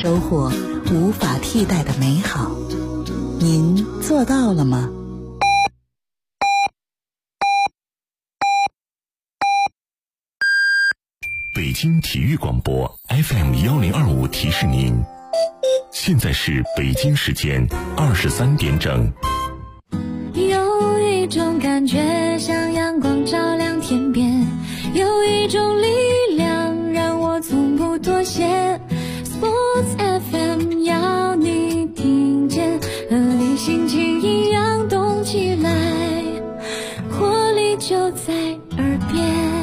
收获无法替代的美好。您做到了吗？ 北京体育广播 FM1025提示您，现在是北京时间23点整。 有一种感觉像阳光照亮天边，有一种力量让我从不妥协。 Sports FM 要你听见，和你心情一样动起来，活力就在耳边。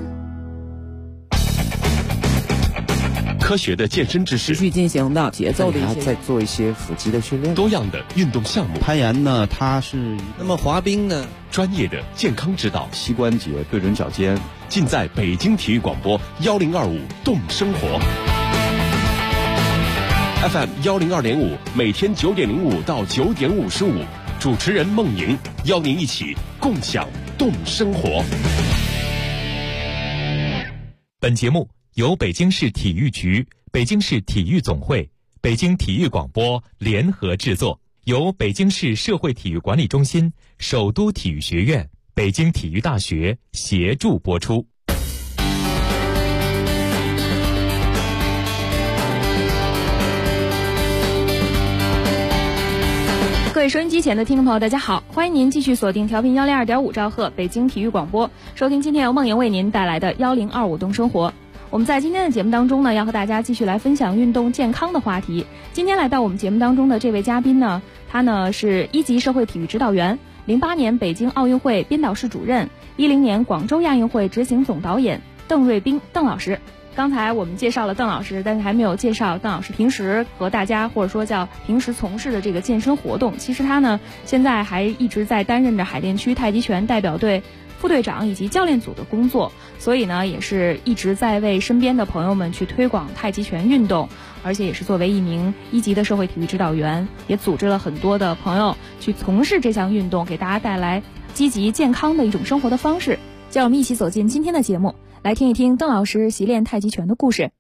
科学的健身知识， 持续进行的节奏的一些， 再做一些腹肌的训练， 多样的运动项目， 攀岩呢，它是那么滑冰呢， 专业的健康指导， 膝关节对准脚尖， 尽在北京体育广播1025动生活 FM 102.5，每天9点05到9点55，主持人孟莹邀您一起共享动生活。 本节目由北京市体育局、北京市体育总会、北京体育广播联合制作，由北京市社会体育管理中心、首都体育学院、北京体育大学协助播出。 各位收音机前的听众朋友，大家好，欢迎您继续锁定调频102.5兆赫北京体育广播，收听今天由梦莹为您带来的1025动生活。我们在今天的节目当中呢，要和大家继续来分享运动健康的话题。今天来到我们节目当中的这位嘉宾呢，他呢是1级社会体育指导员，08年北京奥运会编导室主任，10年广州亚运会执行总导演邓瑞斌邓老师。刚才我们介绍了邓老师，但是还没有介绍邓老师平时和大家或者说叫平时从事的这个健身活动。其实他呢现在还一直在担任着海淀区太极拳代表队副队长以及教练组的工作，所以呢也是一直在为身边的朋友们去推广太极拳运动，而且也是作为一名1级的社会体育指导员，也组织了很多的朋友去从事这项运动，给大家带来积极健康的一种生活的方式。就让我们一起走进今天的节目，来听一听邓老师习练太极拳的故事。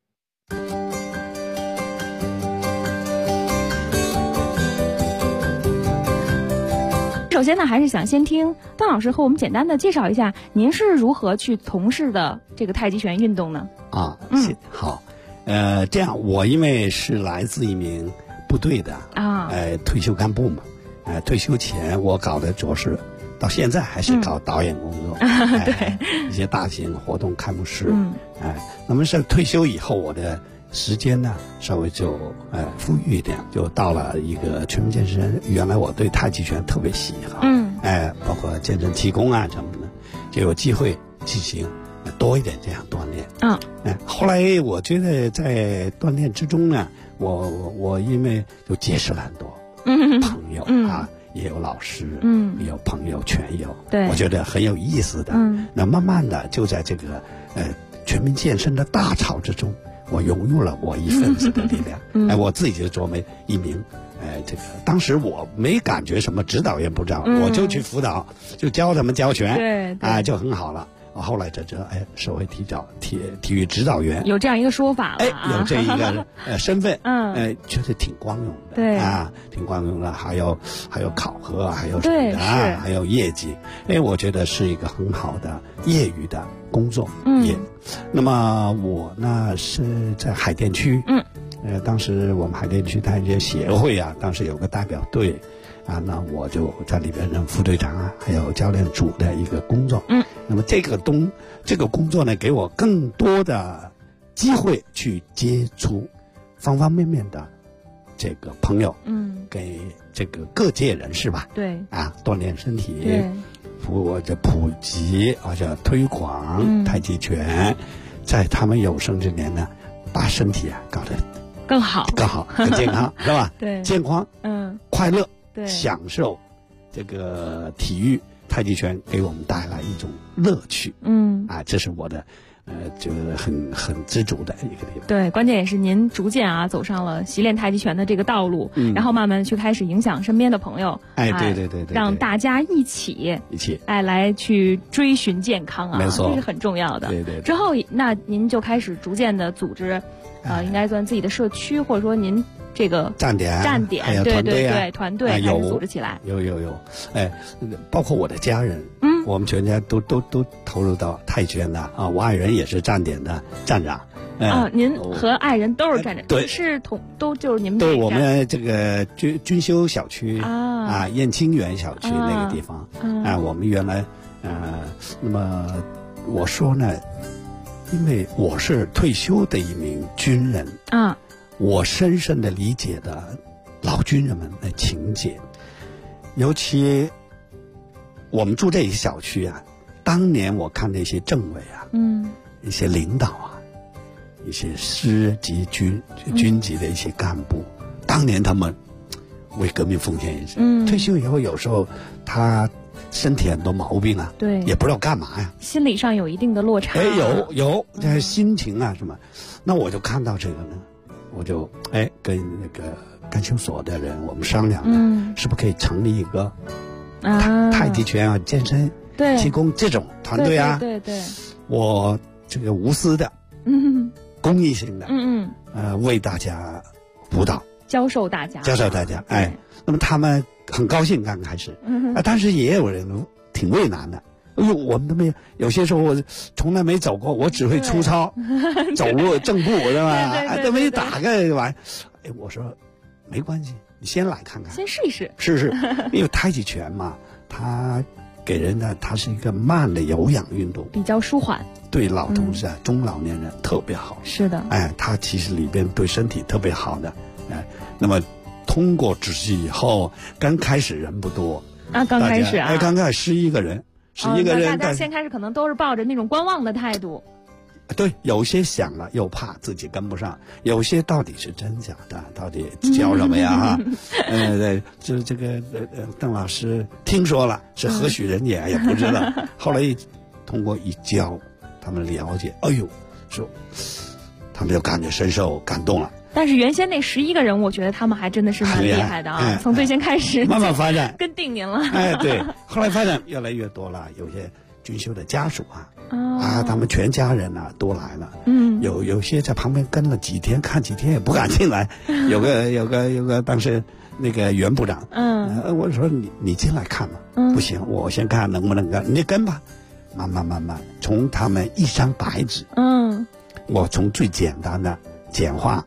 首先呢，还是想先听邓老师和我们简单的介绍一下，您是如何去从事的这个太极拳运动呢？ 好，这样，我因为是来自一名部队的退休干部嘛，退休前我搞的主要是。到现在还是搞导演工作， 对一些大型活动开幕式，那么是退休以后，我的时间呢稍微就富裕一点，就到了一个全民健身。原来我对太极拳特别喜好，包括健身气功啊什么的，就有机会进行多一点这样锻炼。后来我觉得在锻炼之中呢，我因为就结识了很多朋友也有老师，也有朋友拳友， 对， 我觉得很有意思的。那慢慢的就在这个全民健身的大潮之中，我融入了我一份子的力量。我自己就作为一名这个当时我没感觉什么指导员不知道，我就去辅导，就教他们教拳，就很好了。后来这社会体育指导员有这样一个说法了， 有这一个身份，觉得挺光荣的， 对挺光荣的。还有考核，还有什么的还有业绩，我觉得是一个很好的业余的工作业。那么我呢是在海淀区，当时我们海淀区太极协会当时有个代表队。那我就在里边任副队长还有教练组的一个工作。那么这个工作呢，给我更多的机会去接触方方面面的这个朋友，给这个各界人士吧， 对锻炼身体，普及而且推广太极拳，在他们有生之年呢，把身体搞得更好、 更健康，是吧？ 对， 健康，快乐。 对， 享受这个体育太极拳给我们带来一种乐趣，这是我的就是很知足的一个地方。 对，关键也是您逐渐走上了习练太极拳的这个道路，然后慢慢去开始影响身边的朋友， 对， 让大家一起来去追寻健康没错， 这是很重要的。 对。 之后那您就开始逐渐的组织，应该算自己的社区，或者说您这个站点，对，团队开始组织起来。 有，包括我的家人，我们全家都投入到太极拳的啊。我爱人也是站点的站长。 您和爱人都是站长， 对， 是都就是你们对我们这个军修小区燕青园小区那个地方我们原来那么我说呢，因为我是退休的一名军人我深深的理解的老军人们的情节，尤其我们住这一小区当年我看那些政委一些领导一些师级军级的一些干部，当年他们为革命奉献一生，退休以后有时候他身体很多毛病对， 也不知道干嘛心理上有一定的落差。 有心情什么，那我就看到这个呢，我就跟那个干休所的人我们商量是不是可以成立一个太极拳健身提供这种团队对， 我这个无私的公益性的为大家辅导教授大家那么他们很高兴刚开始但是也有人挺为难的，我们都没有些时候我从来没走过，我只会粗糙走路正步是吧都没打个玩我说没关系，你先来看看， 先试一试因为太极拳嘛，它给人的它是一个慢的有氧运动， 比较舒缓， 对老同志中老年人特别好。 是的， 它其实里边对身体特别好的。那么通过执行以后，刚开始人不多刚开始刚开始11个人，11个人， 大家先开始可能都是抱着那种观望的态度。 对，有些想了又怕自己跟不上，有些到底是真假的，到底教什么呀就是这个邓老师听说了是何许人也也不知道后来通过一教他们了解，说他们就感觉深受感动了。 但是原先那11个人，我觉得他们还真的是蛮厉害的从最先开始慢慢发展， 跟定您了对，后来发展越来越多了，有些军修的家属他们全家人都来了，有些在旁边跟了几天，看几天也不敢进来。有个当时那个袁部长，我说你进来看吧，不行，我先看能不能跟，你跟吧，慢慢从他们一张白纸，我从最简单的简化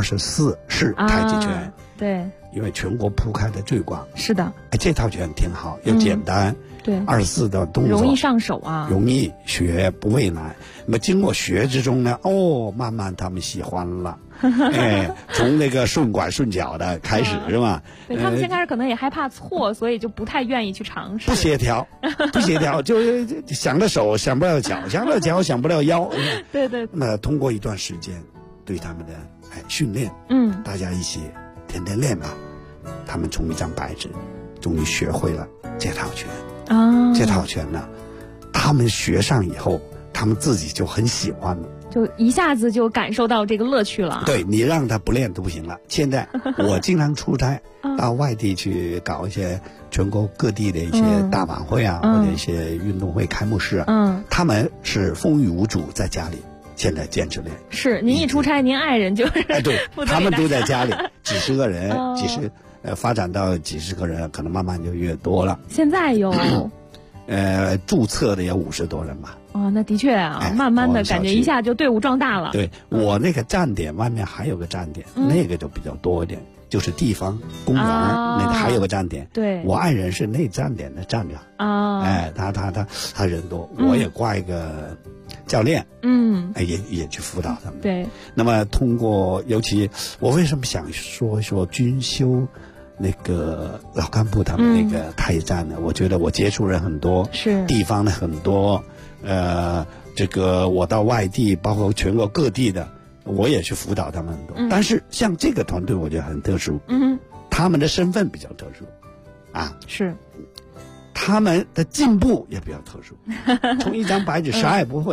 24式太极拳， 对， 因为全国铺开的最广， 是的， 这套拳挺好，又简单。 对 ，24的动作容易上手容易学，不畏难。那么经过学之中呢，慢慢他们喜欢了，从那个顺拐顺脚的开始是吧？ 对，他们先开始可能也害怕错，所以就不太愿意去尝试。 不协调，就想着手想不了脚，想不了脚想不了腰。 对。 那通过一段时间对他们的训练，大家一起天天练吧，他们从一张白纸，终于学会了这套拳。这套拳呢，他们学上以后，他们自己就很喜欢了， 就一下子就感受到这个乐趣了。 对，你让他不练都不行了。现在我经常出差到外地去搞一些全国各地的一些大晚会或者一些运动会开幕式他们是风雨无阻在家里，现在坚持练。 是您一出差，您爱人就是对，他们都在家里，几十个人，发展到几十个人，可能慢慢就越多了。 现在有注册的有50多人吧。 那的确慢慢的感觉一下就队伍壮大了。 对，我那个站点外面还有个站点，那个就比较多一点，就是地方公园那个还有个站点。 对， 我爱人是那站点的站长他人多，我也挂一个教练，也去辅导他们。 对， 那么通过，尤其我为什么想说军修那个老干部他们那个太极站呢？我觉得我接触人很多， 是地方的很多，这个我到外地，包括全国各地的，我也去辅导他们很多。但是像这个团队，我觉得很特殊，他们的身份比较特殊， 是。 他们的进步也比较特殊，从一张白纸啥也不会，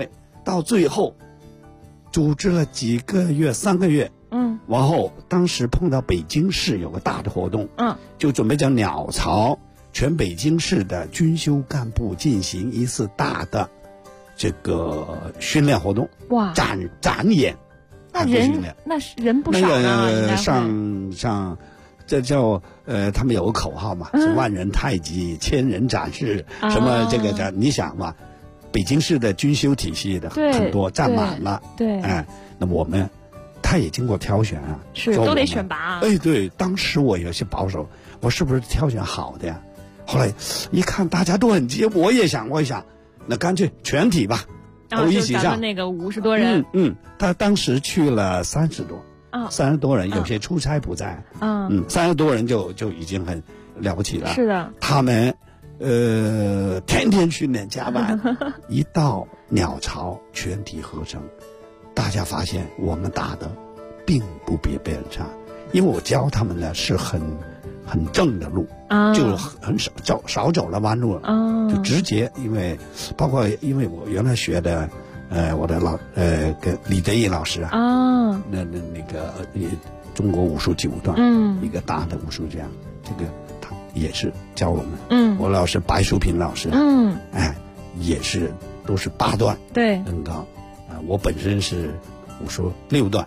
到最后组织了几个月3个月，然后当时碰到北京市有个大的活动，就准备叫鸟巢全北京市的军修干部进行一次大的这个训练活动， 哇， 展演。 那人不少呢， 上这叫他们有个口号嘛，是万人太极，千人展示，什么这个你想嘛，北京市的军修体系的很多占满了， 对， 那我们他也经过挑选啊， 是都得选拔。 对，当时我有些保守，我是不是挑选好的呀？后来一看大家都很急，我也想，那干脆全体吧。都一起上， 那个50多人， 他当时去了30多，30多人，有些出差不在，30多人就已经很了不起了。 是的， 他们天天训练加班，一到鸟巢全体合成，大家发现我们打的并不比别人差，因为我教他们呢是很正的路，就很少走了弯路了，就直接，因为我原来学的，我的跟李德义老师那个中国武术9段，一个大的武术家，这个他也是教我们，我老师白淑平老师，也是都是8段， 对， 很高，我本身是武术6段，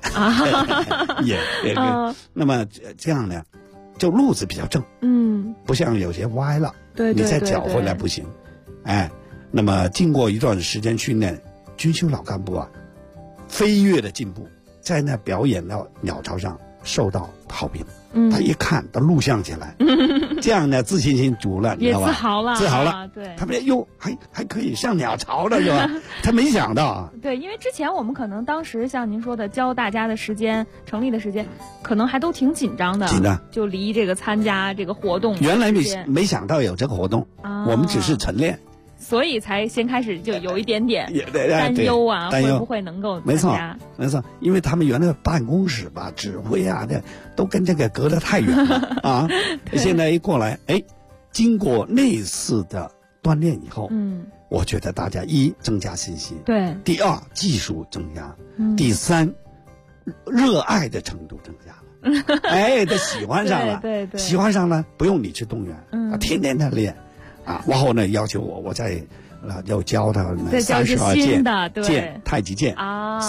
那么这样呢。就路子比较正，不像有些歪了， 对， 你再搅回来不行，那么经过一段时间训练，军修老干部啊，飞跃的进步，在那表演到鸟巢上受到好评，他一看都录像起来，这样呢自信心足了，你知道吧？自豪了， 对， 他们还可以上鸟巢了，是吧？他没想到啊， 对，因为之前我们可能当时像您说的教大家的时间、成立的时间，可能还都挺紧张的，就离这个参加这个活动， 原来没想到有这个活动，我们只是晨练。 所以才先开始就有一点点担忧啊，会不会能够参加？ 没错，因为他们原来办公室吧、指挥啊，这都跟这个隔得太远了啊。现在一过来，经过那次的锻炼以后，我觉得大家增加信心， 对； 第二，技术增加；第三，热爱的程度增加了。他喜欢上了， 对， 喜欢上了，不用你去动员，天天在练。然后呢，要求我再要教他们32剑太极剑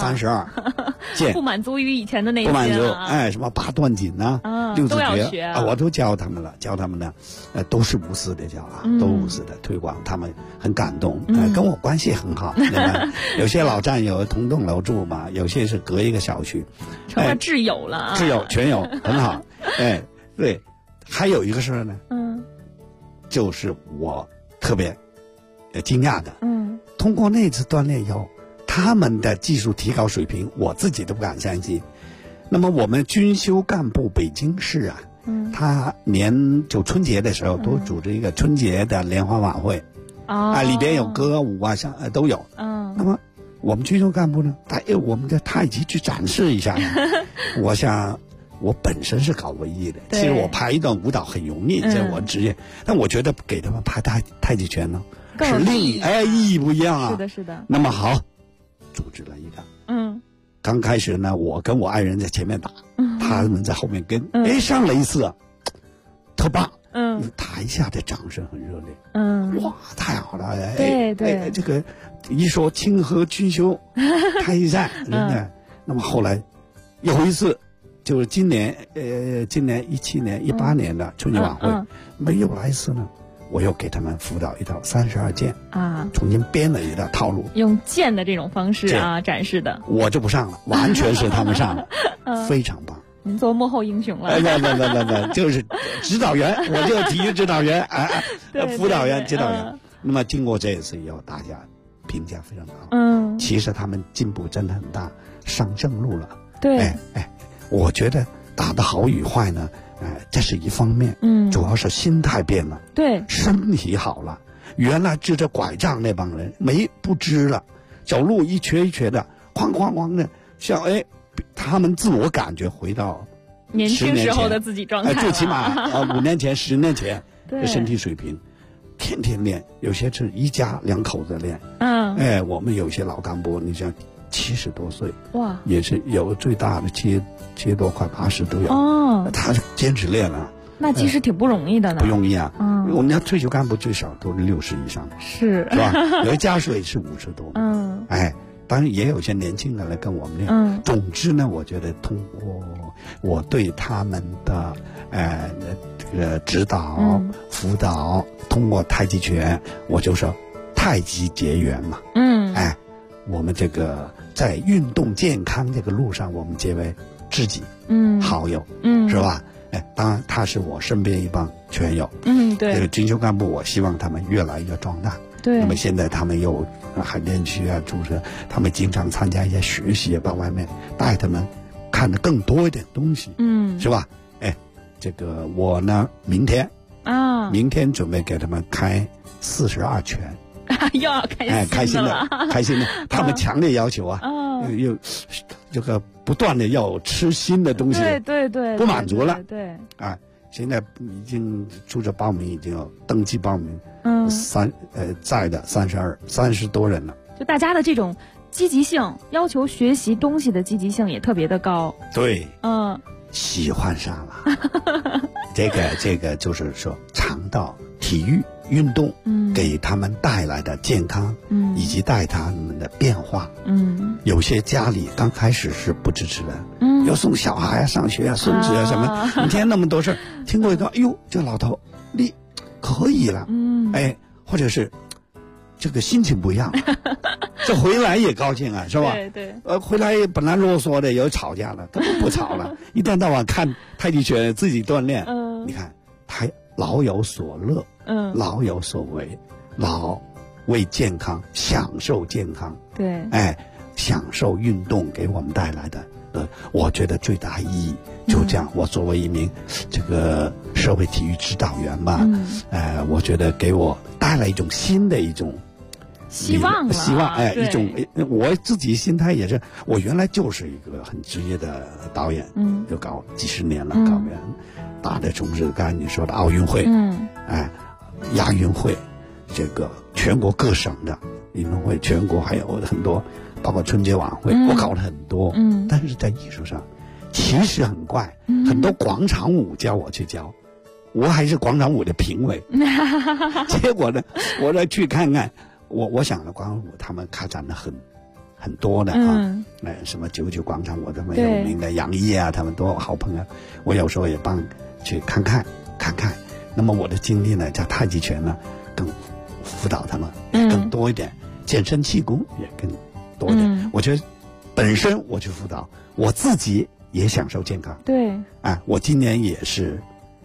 32剑， 不满足于以前的那些， 不满足什么8段锦6字诀我都教他们了，都是无私的教都无私的推广，他们很感动，跟我关系很好，对吧？有些老战友同栋楼住嘛，有些是隔一个小区， 成了挚友了， 挚友全有，很好。对，还有一个事儿呢，就是我特别惊讶的，通过那次锻炼以后，他们的技术提高水平，我自己都不敢相信。那么我们军修干部北京市啊，他就春节的时候都组织一个春节的联欢晚会，里边有歌舞啊，都有。那么我们军修干部呢，我们的太极去展示一下。我想。我本身是搞文艺的，其实我拍一段舞蹈很容易，这我职业。但我觉得给他们拍太极拳呢，是另意义不一样啊。 是的。 那么好，组织了一个。刚开始呢，我跟我爱人在前面打，他们在后面跟。上了一次，特棒。台下的掌声很热烈。哇，太好了！ 对， 这个一说清河军修太极战，真的。那么后来有一次。就是今年17年、18年的春节晚会，没有来一次呢，我又给他们辅导一套32剑重新编了一套套路， 用剑的这种方式展示的。 我就不上了，完全是他们上了，非常棒。 您做幕后英雄了。 不，就是指导员，我就体育指导员，辅导员、指导员。那么经过这一次以后，大家评价非常好。其实他们进步真的很大，上正路了。 对， 我觉得打得好与坏呢，这是一方面，主要是心态变了， 对， 身体好了。原来支着拐杖那帮人不支了，走路一瘸一瘸的，哐哐哐的，像他们自我感觉回到年轻时候的自己状态， 最起码5年前、10年前的身体水平， 天天练，有些是一家2口子练。我们有些老干部，你像70多岁，哇，也是有最大的70多快80都有。他坚持练了。 那其实挺不容易的呢。 不容易啊。我们家退休干部最少都是60以上的，是吧？有的家属也是50多。当然也有些年轻人来跟我们练。总之呢，我觉得通过我对他们的这个指导、辅导，通过太极拳，我就说太极结缘嘛。我们这个在运动健康这个路上，我们结为知己、好友，是吧？当然他是我身边一帮拳友。对，这个军修干部，我希望他们越来越壮大。对，那么现在他们有海淀区啊、注射，他们经常参加一些学习，到外面带他们看的更多一点东西，是吧？这个我呢，明天准备给他们开42拳。 又要开心了， 开心的，他们强烈要求啊，又这个不断的要吃新的东西，对，不满足了，对，现在已经注册报名已经有登记报名，在的30多人了， 就大家的这种积极性，要求学习东西的积极性也特别的高， 对，喜欢上了，这个就是说尝到体育运动给他们带来的健康，以及带他们的变化。有些家里刚开始是不支持的，要送小孩上学啊、孙子啊什么，一天那么多事儿，听过一个，哎呦，这老头你可以了，或者是这个心情不一样，这回来也高兴啊，是吧？对，回来本来啰嗦的，有吵架了，根本不吵了，一天到晚看太极拳，自己锻炼，你看他老有所乐。老有所为，老为健康，享受健康，对，享受运动给我们带来的，我觉得最大意义就这样。我作为一名这个社会体育指导员吧，我觉得给我带来一种新的一种希望， 一种我自己心态也是，我原来就是一个很职业的导演，就搞几十年了，搞完大的从事刚才你说的奥运会，亚运会，这个全国各省的运动会，全国还有很多，包括春节晚会，我搞了很多。但是在艺术上，其实很怪，很多广场舞叫我去教，我还是广场舞的评委。结果呢，我再去看看，我想了广场舞，他们开展的很多的什么99广场舞，他们有名的杨毅啊，他们都好朋友，我有时候也帮去看看。那么我的经历呢，在太极拳呢，更辅导他们更多一点，健身气功也更多一点。我觉得本身我去辅导，我自己也享受健康。对，我今年也是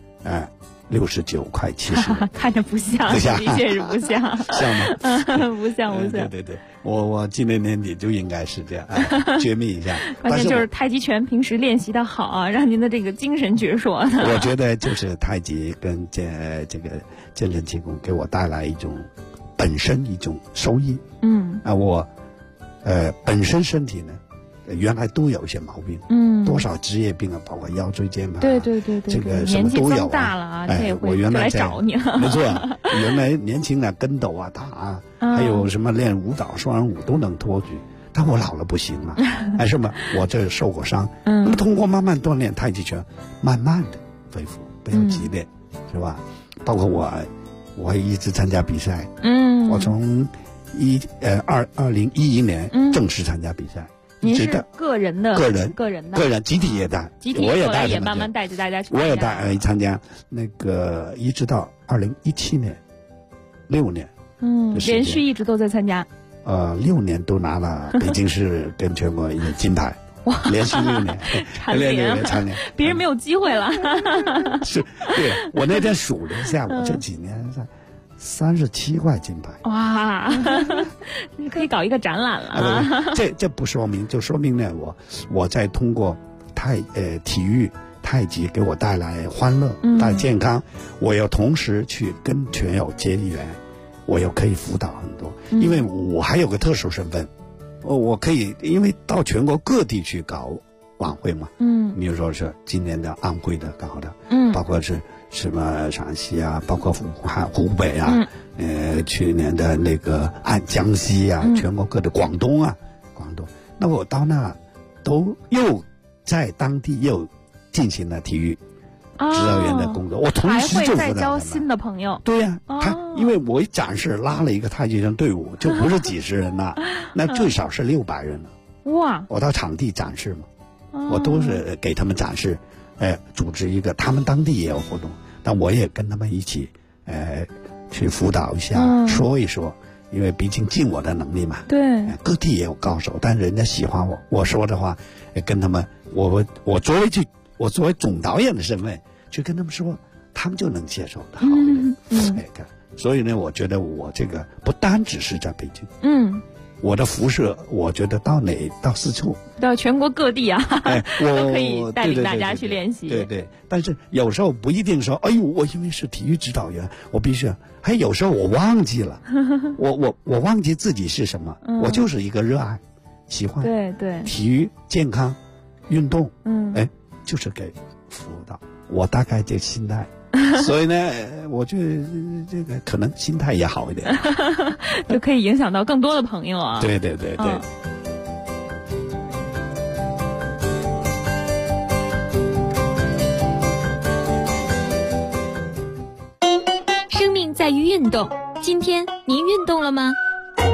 ，69快70， 看着不像，的确是不像， 像吗？ 不像。 对，我今年年底就应该是这样，绝密一下。 关键就是太极拳平时练习的好啊，让您的这个精神矍铄。 我觉得就是太极跟这个健身气功给我带来一种本身一种收益。我本身身体呢，原来都有一些毛病，多少职业病啊，包括腰椎间盘，对，这个什么都有。 年纪增大了啊，这也会来找你了。 没错，原来年轻的跟斗啊、打啊，还有什么练舞蹈、双人舞都能托举，但我老了不行了，是吧？我这受过伤，那么通过慢慢锻炼太极拳，慢慢的恢复，不要激烈，是吧？包括我一直参加比赛，我从2011年正式参加比赛。 您是个人集体也带， 我也慢慢带着大家去参加， 我也带参加那个，一直到2017年，6年， 连续一直都在参加 ，6年都拿了北京市跟全国一个金牌，哇，连续6年，蝉联， 别人没有机会了， 是，对，我那天数了一下，我这几年37块金牌， 哇，你可以搞一个展览了。 这不说明，就说明呢，我在通过体育太极给我带来欢乐，带来健康，我要同时去跟拳友结缘，我又可以辅导很多，因为我还有个特殊身份，我可以因为到全国各地去搞晚会嘛，比如说是今年的安徽的搞的，包括是什么陕西啊，包括湖北啊，去年的那个江西啊，全国各地，广东，那我到那都又在当地又进行了体育指导员的工作，我同时就再交新的朋友。 对呀，因为我一展示拉了一个太极拳队伍，就不是几十人了，那最少是600人了。哇！我到场地展示嘛，我都是给他们展示，组织一个，他们当地也有活动，但我也跟他们一起，去辅导一下，说一说，因为毕竟尽我的能力嘛。对，各地也有高手，但人家喜欢我，我说的话，跟他们，我作为总导演的身份去跟他们说，他们就能接受的好一点。所以呢，我觉得我这个不单只是在北京，我的辐射，我觉得到四处， 到全国各地啊，都可以带领大家去练习。 对，但是有时候不一定说，哎呦，我因为是体育指导员，我必须，还有时候我忘记了，我忘记自己是什么，我就是一个热爱、喜欢对体育、健康、运动，就是给辅导。我大概这心态。所以呢，我觉得这个可能心态也好一点， 就可以影响到更多的朋友啊。 对。 生命在于运动，今天您运动了吗？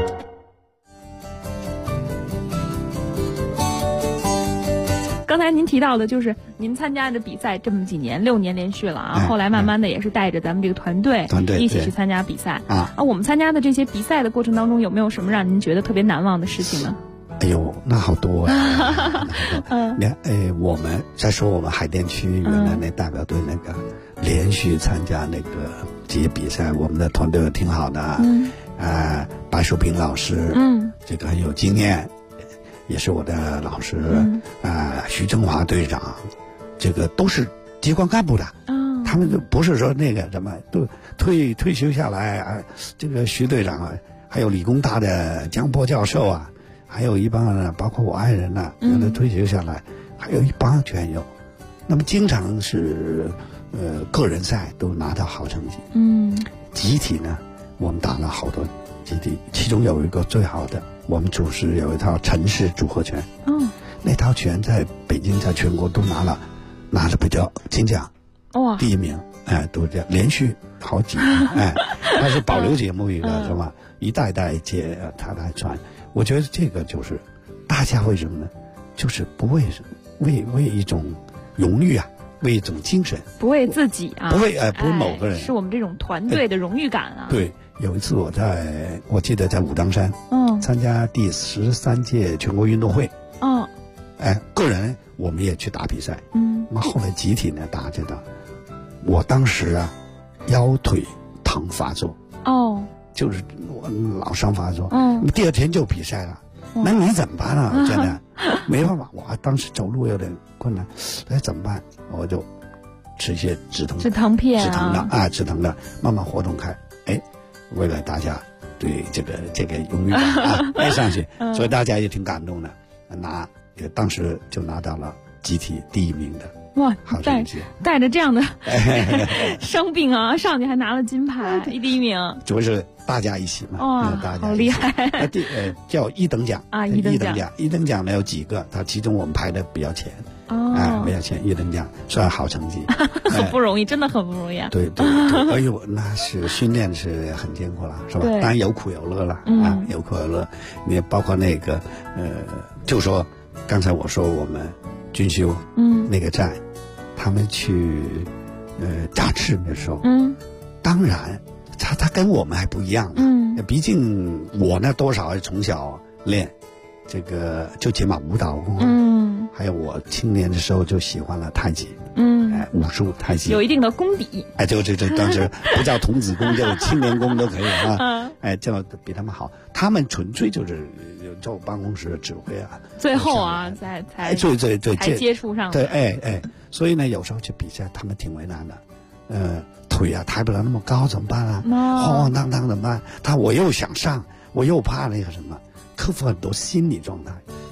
刚才您提到的就是您参加的比赛这么几年，6年连续了啊，后来慢慢的也是带着咱们这个团队一起去参加比赛啊。我们参加的这些比赛的过程当中，有没有什么让您觉得特别难忘的事情呢？ 哎呦，那好多呀！你看，我们再说我们海淀区原来那代表队那个连续参加那个这些比赛，我们的团队挺好的，白淑平老师，这个很有经验。也是我的老师，徐正华队长，这个都是机关干部的，他们就不是说那个什么都退休下来，这个徐队长啊，还有理工大的江波教授啊，还有一帮呢，包括我爱人呢，有的退休下来，还有一帮全有，那么经常是个人赛都拿到好成绩，集体呢，我们打了好多集体，其中有一个最好的。我们组织有一套陈氏组合拳，那套拳在北京在全国都拿了比较金奖，第1名，都这样连续好几年，它是保留节目一个是吧？一代代接他来传，我觉得这个就是大家为什么呢？就是不为一种荣誉啊，为一种精神， 不为自己啊， 不为某个人， 是我们这种团队的荣誉感啊。 对。有一次我记得在武当山，参加第13届全国运动会，个人我们也去打比赛，那么后来集体呢打这个，我当时啊腰腿疼发作，就是我老伤发作，第2天就比赛了，那你怎么办啊？真的没办法，我当时走路有点困难，怎么办？我就吃一些止疼片， 止疼的，慢慢活动开，为了大家对这个荣誉感带上去，所以大家也挺感动的，当时就拿到了集体第1名的。哇，好成绩！ 带着这样的伤病啊，上去还拿了金牌，第1名。 主要是大家一起嘛， 哇，好厉害！ 叫1等奖啊，1 等奖呢有几个，其中我们排的比较前。比较前1等奖算好成绩， 很不容易，真的很不容易啊！ 对，哎呦，那是训练是很艰苦了，是吧？当然有苦有乐了，有苦有乐。你包括那个就说刚才我说我们军修，那个站，他们去展示的时候，当然他跟我们还不一样，毕竟我呢多少从小练这个就起码舞蹈功，还有我青年的时候就喜欢了太极，武术太极有一定的功底， 这当时不叫童子功，叫青年功都可以啊，叫比他们好，他们纯粹就是在我办公室指挥啊， 最后啊才接触上， 对，所以呢有时候去比赛他们挺为难的，腿啊抬不了那么高怎么办啊？晃晃荡荡怎么办？我又想上，我又怕那个什么，克服很多心理状态。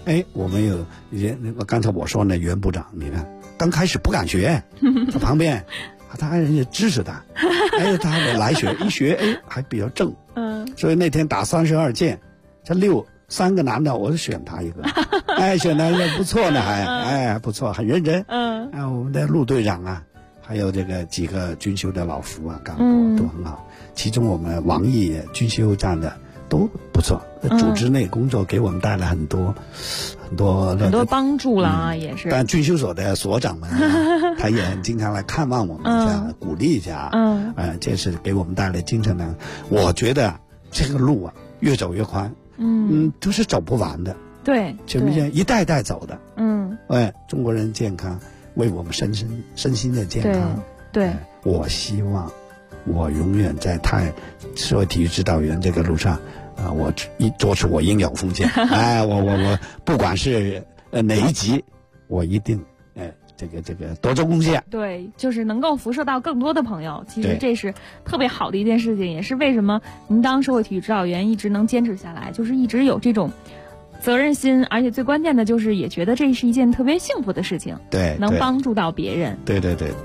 我们有刚才我说那袁部长，你看刚开始不敢学，在旁边他还人家支持他，他来学一学，还比较正，所以那天打32箭，这3个男的，我就选他一个，选他一个不错呢，还不错，很认真，我们的陆队长啊，还有这个几个军修的老夫啊，干部都很好，其中我们王毅军修站的都不错，组织内工作给我们带来很多帮助啦，也是。 但军修所的所长们他也很经常来看望我们一下，鼓励一下，这是给我们带来精神的。我觉得这个路啊，越走越宽，都是走不完的， 对， 一代代走的，中国人健康，为我们身心的健康， 对， 我希望我永远在社会体育指导员这个路上，我做出我应有奉献，我不管是哪一级，我一定这个多做贡献。 对，就是能够辐射到更多的朋友，其实这是特别好的一件事情，也是为什么您当社会体育指导员一直能坚持下来，就是一直有这种责任心，而且最关键的就是也觉得这是一件特别幸福的事情， 对， 能帮助到别人。 对。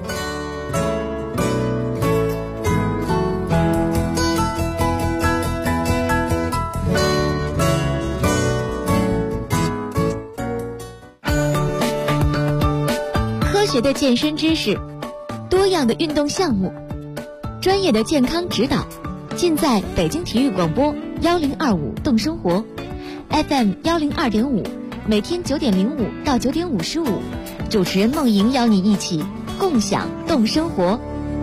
科学的健身知识，多样的运动项目，专业的健康指导，尽在北京体育广播1025动生活 FM 102.5，每天9点05到9点55，主持人梦莹邀你一起共享动生活。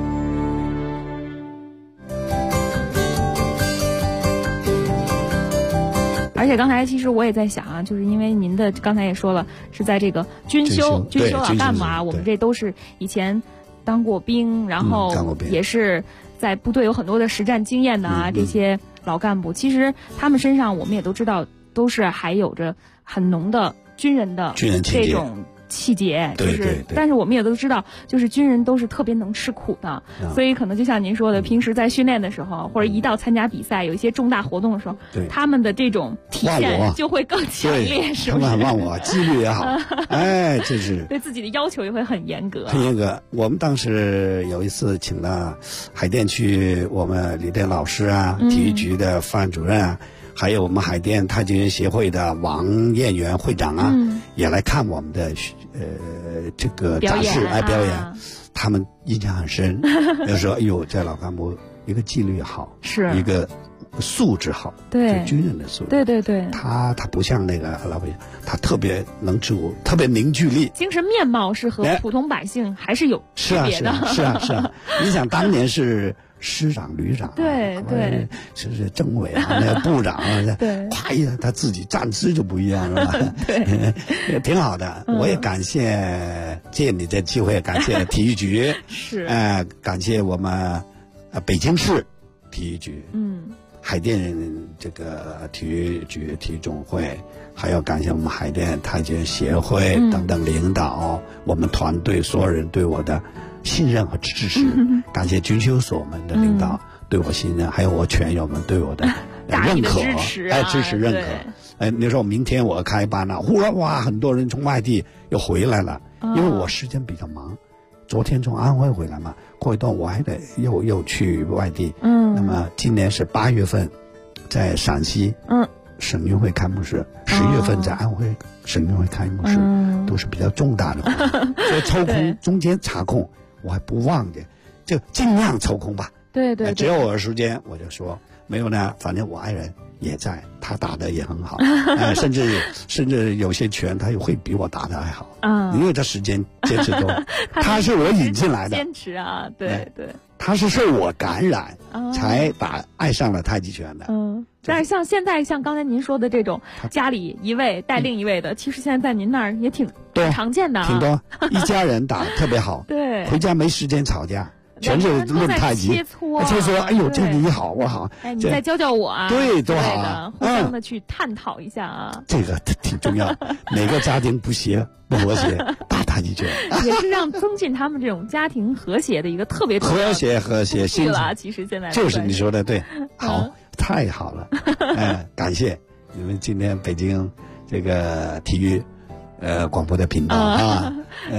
而且刚才其实我也在想啊，就是因为您的刚才也说了，是在这个军修老干部啊，我们这都是以前当过兵，然后也是在部队有很多的实战经验的啊，这些老干部，其实他们身上我们也都知道，都是还有着很浓的军人这种气节，就是但是我们也都知道，就是军人都是特别能吃苦的，所以可能就像您说的，平时在训练的时候，或者一到参加比赛，有一些重大活动的时候，他们的这种体现就会更强烈，是不是？ 他们忘我，纪律也好，这是对自己的要求也会很严格。 很严格。我们当时有一次请了海淀区我们李电老师啊，体育局的副主任啊。还有我们海淀太极拳协会的王彦元会长啊，也来看我们的这个展示表演，他们印象很深，就说哎呦，这老干部一个纪律好，是一个素质好，对军人的素质， 对， 他不像那个老百姓，他特别能吃苦，特别凝聚力， 精神面貌是和普通百姓还是有区别的。 是啊，你想当年是师长、旅长， 对， 是政委啊，那个部长啊，夸一下他自己站姿就不一样了，对，挺好的。我也借你这机会，感谢体育局， 是， 感谢我们北京市体育局，海淀这个体育局体育总会，还要感谢我们海淀太极拳协会等等领导，我们团队所有人对我的信任和支持，感谢军修所们的领导对我信任，还有我拳友们对我的认可，支持认可。你说明天我开班了，忽然哇，很多人从外地又回来了，因为我时间比较忙。昨天从安徽回来嘛，过一段我还得又去外地。那么今年是8月份，在陕西省运会开幕式，10月份在安徽省运会开幕式，都是比较重大的，所以抽空中间查空，我还不忘记，就尽量抽空吧。 对， 只有我的时间我就说，没有呢，反正我爱人也在，他打的也很好，甚至有些拳他也会比我打的还好，因为他时间坚持多，他是我引进来的， 坚持啊，对， 他是受我感染才爱上了太极拳的， 但是现在像刚才您说的这种家里一位带另一位的，其实现在在您那儿也挺常见的， 挺多，一家人打特别好， 对， 回家没时间吵架。全是论太极，切磋，哎呦，这你好，我好， 你再教教我啊， 对，多好啊， 互相的去探讨一下啊， 这个挺重要。哪个家庭不和谐，打太极拳也是让增进他们这种家庭和谐的一个特别重要的和谐心了。其实现在就是你说的对，好，太好了，感谢你们今天北京这个体育广播的频道啊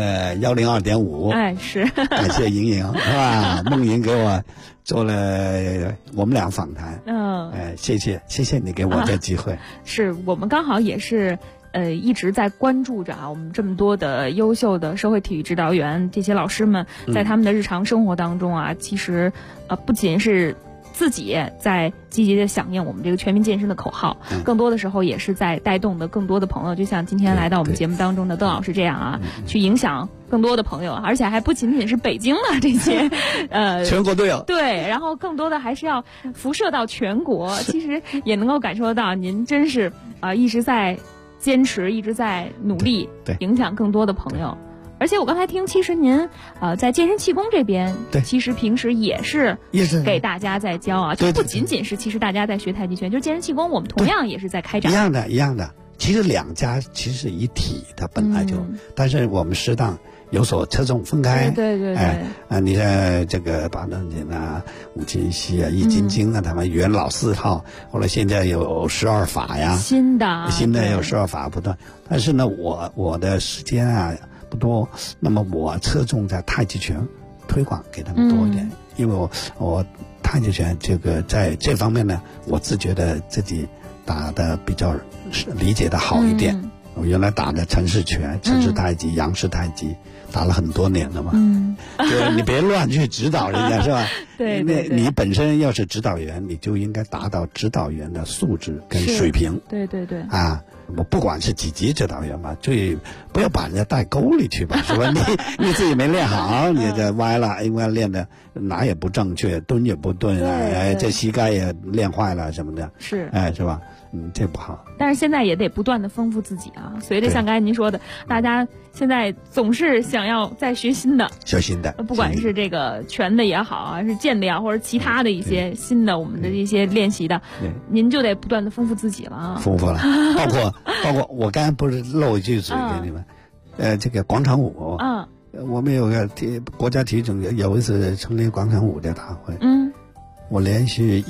，102.5， 哎是， 感谢莹莹是吧？梦莹给我做了我们俩访谈，谢谢你给我这机会， 是我们刚好也是。一直在关注着我们这么多的优秀的社会体育指导员，这些老师们在他们的日常生活当中其实不仅是自己在积极的响应我们这个全民健身的口号，更多的时候也是在带动的更多的朋友，就像今天来到我们节目当中的邓老师这样去影响更多的朋友，而且还不仅仅是北京的这些全国都有， 对，然后更多的还是要辐射到全国，其实也能够感受到您真是一直在坚持，一直在努力， 对， 影响更多的朋友。而且我刚才听，其实您在健身气功这边， 对， 其实平时也是给大家在教就不仅仅是其实大家在学太极拳，就健身气功，我们同样也是在开展一样的。其实两家其实一体的本来就，但是我们适当有所侧重分开， 对， 你看这个八段锦五禽戏易筋经他们元老4套，后来现在有12法呀， 新的有12法不断。但是呢，我的时间不多，那么我侧重在太极拳推广给他们多一点，因为我太极拳这个在这方面呢，我自觉得自己打的比较理解的好一点。我原来打的陈氏拳、陈氏太极、杨氏太极，打了很多年了嘛。就你别乱去指导人家是吧？ 对， 你本身要是指导员，你就应该达到指导员的素质跟水平。 对我不管是几级指导员吧，最不要把人家带沟里去吧，是吧？你自己没练好，你这歪了，因为练的哪也不正确，蹲也不蹲，这膝盖也练坏了什么的， 是吧？这不好。 但是现在也得不断的丰富自己随着像刚才您说的，大家现在总是想要再学新的，不管是这个拳的也好是剑的呀，或者其他的一些新的我们的这些练习的，您就得不断的丰富自己了丰富了，包括我刚才不是漏一句嘴给你们，这个广场舞我们有个国家体育总局有一次成立广场舞的大会，我连续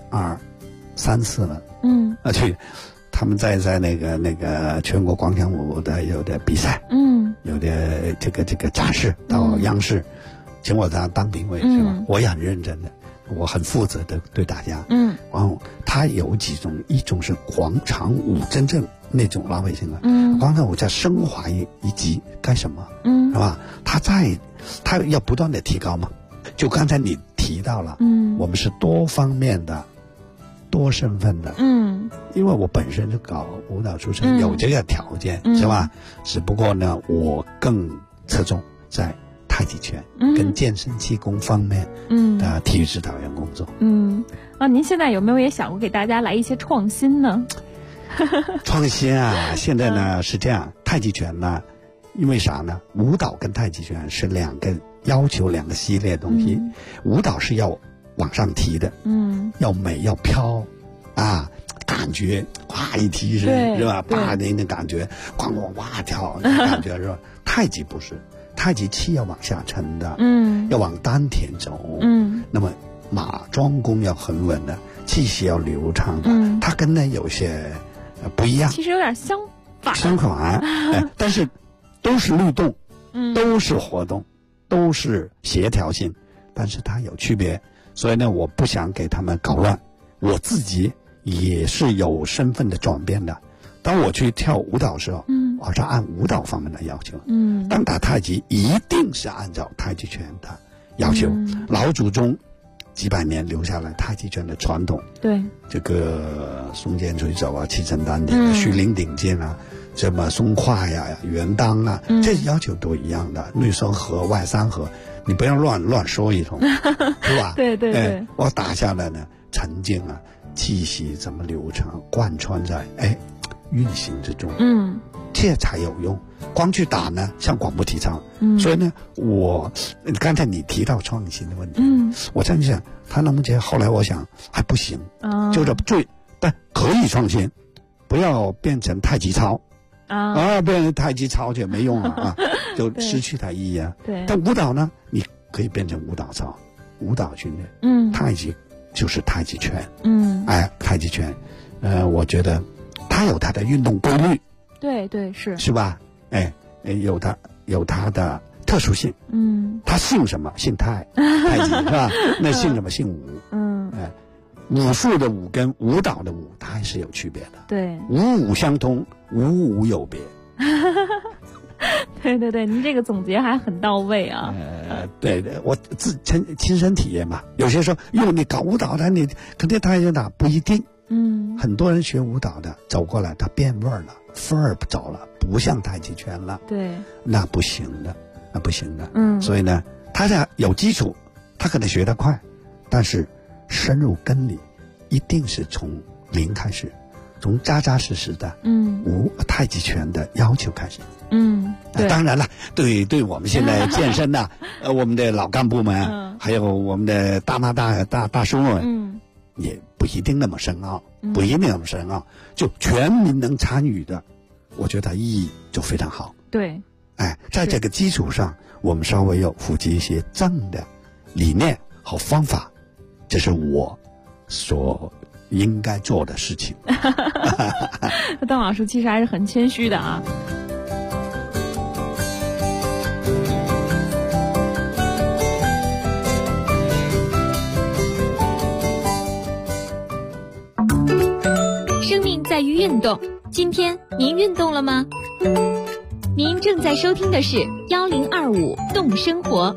1、2、3次了，去他们在那个全国广场舞的有的比赛，有的这个展示到央视，请我当评委是吧？我也很认真的，我很负责的对大家，然后它有几种，一种是广场舞真正那种老百姓广场舞再升华一级干什么？是吧？它要不断的提高嘛。就刚才你提到了，我们是多方面的、多身份的，因为我本身是搞舞蹈出身，有这个条件，是吧？只不过呢，我更侧重在太极拳跟健身气功方面的体育指导员工作。 您现在有没有也想过给大家来一些创新呢？ 创新现在呢是这样，太极拳呢，因为啥呢？舞蹈跟太极拳是两个系列东西，舞蹈是要往上提的，要美要飘感觉哗一提是吧？啪的那感觉，咣咣哇跳那感觉是吧？太极不是，太极气要往下沉的，要往丹田走，那么马庄功要很稳的，气息要流畅的，它跟那有些不一样， 其实有点相反，但是都是律动，都是活动，都是协调性，但是它有区别，所以呢，我不想给他们搞乱，我自己也是有身份的转变的。当我去跳舞蹈的时候，我是按舞蹈方面的要求，当打太极一定是按照太极拳的要求，老祖宗几百年留下来太极拳的传统， 对这个松间垂肘气沉丹田虚灵顶劲这么松胯圆裆这要求都一样的，内双合外三合，你不要乱说一通是吧？ 对， 我打下来呢，沉静气息怎么流畅贯穿在运行之中，这才有用。光去打呢，像广播体操，所以呢，刚才你提到创新的问题，我这样想，他能不能后来我想还不行，就是但可以创新，不要变成太极操变成太极操就没用了就失去它意义对。 但舞蹈呢，你可以变成舞蹈操，舞蹈训练，太极就是太极拳，太极拳，我觉得它有它的运动规律， 对对是吧？有它的特殊性。他姓什么？姓太极是吧？那姓什么？姓武。武术的武跟舞蹈的舞，它还是有区别的。 对， 武武相通，武武有别。 对对对，您这个总结还很到位啊。 对，我亲身体验嘛。有些时候，你搞舞蹈的，你肯定太极打不一定。很多人学舞蹈的走过来，他变味儿了，风儿不走了，不像太极拳了。 对， 那不行的。所以呢，他这有基础，他可能学得快，但是深入根里，一定是从零开始，从扎扎实实的太极拳的要求开始。当然了，对我们现在健身的我们的老干部们，还有我们的大妈大叔们，也不一定那么深奥，就全民能参与的，我觉得意义就非常好。 对， 在这个基础上，我们稍微要普及一些正的理念和方法，这是我所应该做的事情。 邓老师其实还是很谦虚的啊。 生命在于运动，今天您运动了吗？您正在收听的是1025动生活。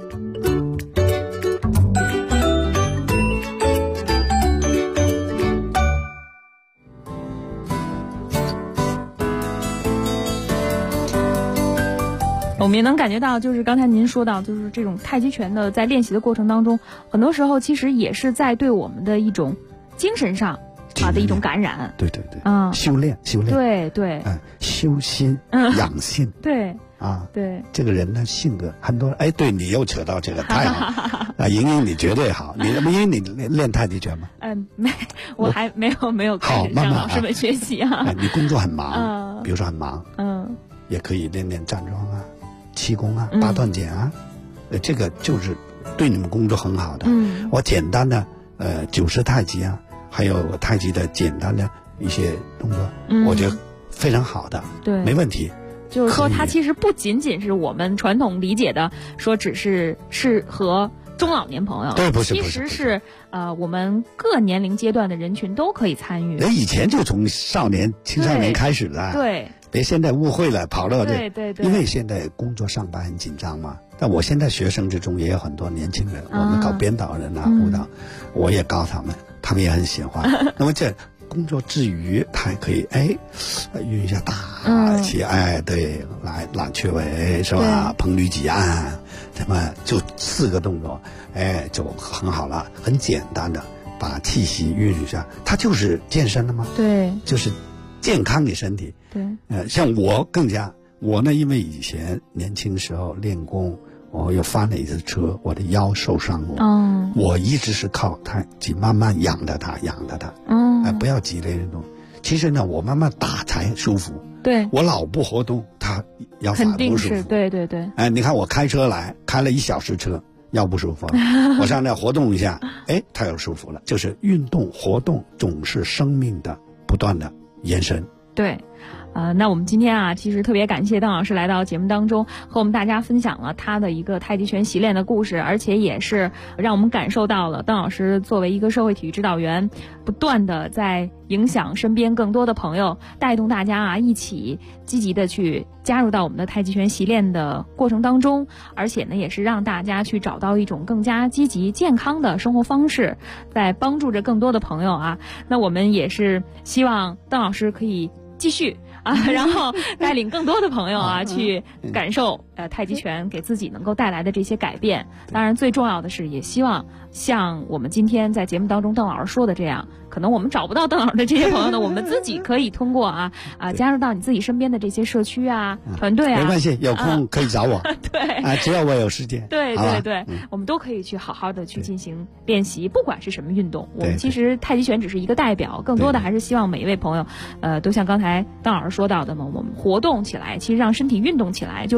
我们也能感觉到，就是刚才您说到，就是这种太极拳的在练习的过程当中，很多时候其实也是在对我们的一种精神上的一种感染。 对，修炼，对，修心养性。 对对，这个人的性格，很多人对你又扯到这个太好莹莹你绝对好。莹莹你练太极拳吗？ 我还没有开始向老师们学习啊。 你工作很忙，比如说很忙，也可以练练站桩啊、气功啊、八段锦啊，这个就是对你们工作很好的。我简单的九式太极啊，还有太极的简单的一些动作，我觉得非常好的， 对， 没问题。 就是说，它其实不仅仅是我们传统理解的说只是适合中老年朋友， 对，不是， 其实是我们各年龄阶段的人群都可以参与。 以前就从青少年开始了， 对， 别现在误会了，跑到这， 对， 因为现在工作上班很紧张嘛。但我现在学生之中也有很多年轻人，我们搞编导人舞蹈，我也教他们也很喜欢。那么这工作之余，他还可以运一下大气，对，来揽雀尾是吧？捧女几案，这么就4个动作，就很好了，很简单的把气息运一下，它就是健身了吗？ 对， 就是健康你身体。 对， 像我呢，因为以前年轻时候练功，我又翻了一次车，我的腰受伤过。我一直是靠太极慢慢养着它。不要激烈运动。其实呢，我慢慢打才舒服。 对， 我老不活动，它腰反不舒服。 对。 你看我开车来，开了1小时车，腰不舒服了。我上那活动一下，它又舒服了。就是运动活动总是生命的不断的延伸。 对。那我们今天其实特别感谢邓老师来到节目当中，和我们大家分享了他的一个太极拳习练的故事，而且也是让我们感受到了邓老师作为一个社会体育指导员，不断的在影响身边更多的朋友，带动大家一起积极的去加入到我们的太极拳习练的过程当中，而且呢，也是让大家去找到一种更加积极健康的生活方式，在帮助着更多的朋友那我们也是希望邓老师可以继续然后带领更多的朋友去感受太极拳给自己能够带来的这些改变。当然最重要的是，也希望像我们今天在节目当中邓老师说的这样，可能我们找不到邓老师的这些朋友呢，我们自己可以通过加入到你自己身边的这些社区团队没关系，有空可以找我。 对， 只要我有时间。 对，我们都可以去好好的去进行练习，不管是什么运动。我们其实太极拳只是一个代表，更多的还是希望每一位朋友都像刚才邓老师说到的嘛，我们活动起来，其实让身体运动起来，就是我们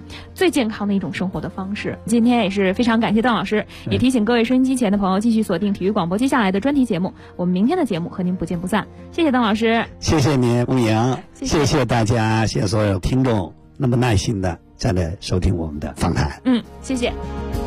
最健康的一种生活的方式。今天也是非常感谢邓老师，也提醒各位收音机前的朋友继续锁定体育广播接下来的专题节目，我们明天的节目和您不见不散。谢谢邓老师。 谢谢您，吴莹，谢谢大家，谢谢所有听众那么耐心的在这收听我们的访谈。 谢谢。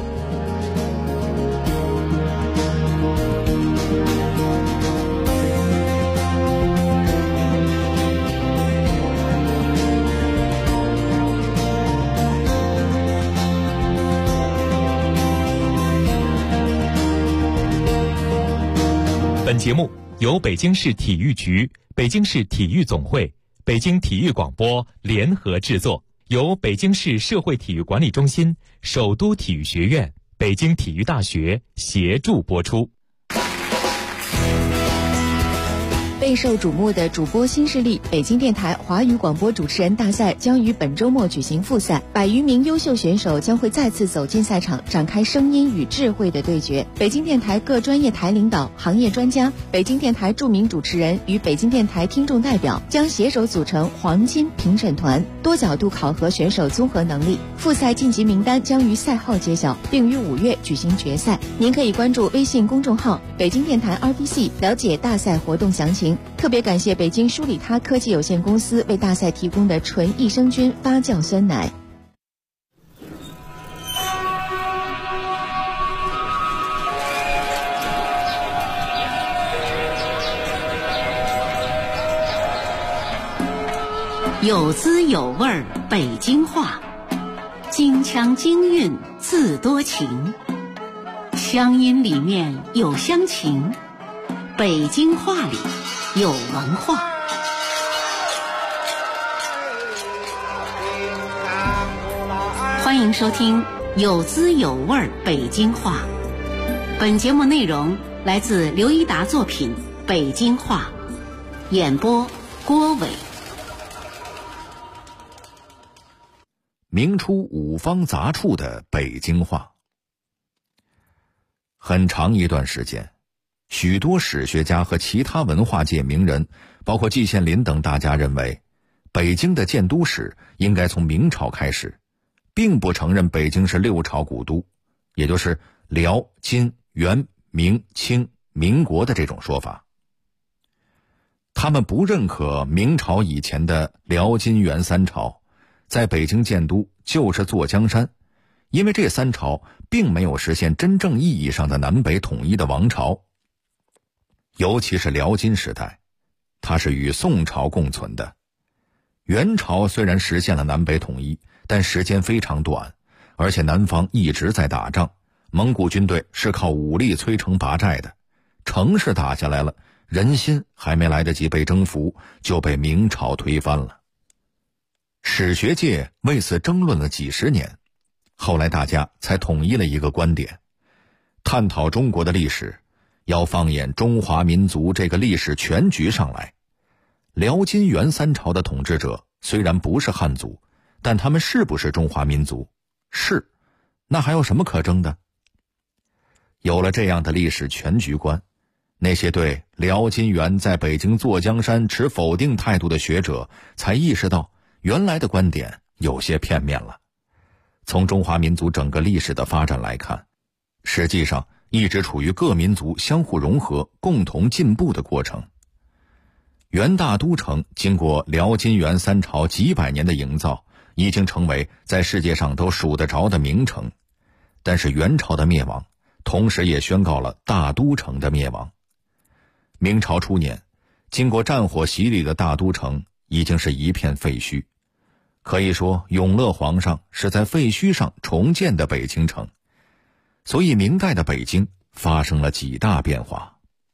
本节目由北京市体育局、北京市体育总会、北京体育广播联合制作，由北京市社会体育管理中心、首都体育学院、北京体育大学协助播出。 备受瞩目的主播新势力北京电台华语广播主持人大赛将于本周末举行复赛，100余名优秀选手将会再次走进赛场，展开声音与智慧的对决。北京电台各专业台领导、行业专家、北京电台著名主持人与北京电台听众代表将携手组成黄金评审团，多角度考核选手综合能力。复赛晋级名单将于赛后揭晓，并于5月举行决赛。您可以关注微信公众号北京电台 RBC 了解大赛活动详情。特别感谢北京舒里他科技有限公司为大赛提供的纯益生菌发酵酸奶。 有滋有味北京话，京腔京韵自多情，乡音里面有乡情，北京话里有文化。欢迎收听有滋有味北京话。本节目内容来自刘一达作品《北京话》，演播郭伟。 明初五方杂处的北京话。很长一段时间，许多史学家和其他文化界名人，包括季羡林等大家认为，北京的建都史应该从明朝开始，并不承认北京是6朝古都，也就是辽、金、元、明、清、民国的这种说法。他们不认可明朝以前的辽、金、元3朝，在北京建都就是坐江山，因为这3朝并没有实现真正意义上的南北统一的王朝。尤其是辽金时代，它是与宋朝共存的。元朝虽然实现了南北统一，但时间非常短，而且南方一直在打仗，蒙古军队是靠武力摧城拔寨的，城市打下来了，人心还没来得及被征服，就被明朝推翻了。史学界为此争论了几十年，后来大家才统一了一个观点：探讨中国的历史，要放眼中华民族这个历史全局上来。辽金元3朝的统治者虽然不是汉族，但他们是不是中华民族？是，那还有什么可争的？有了这样的历史全局观，那些对辽金元在北京坐江山持否定态度的学者才意识到，原来的观点有些片面了。从中华民族整个历史的发展来看，实际上一直处于各民族相互融合、共同进步的过程。元大都城经过辽金元3朝几百年的营造，已经成为在世界上都数得着的名城。但是元朝的灭亡，同时也宣告了大都城的灭亡。明朝初年，经过战火洗礼的大都城已经是一片废墟，可以说永乐皇上是在废墟上重建的北京城。所以明代的北京发生了几大变化。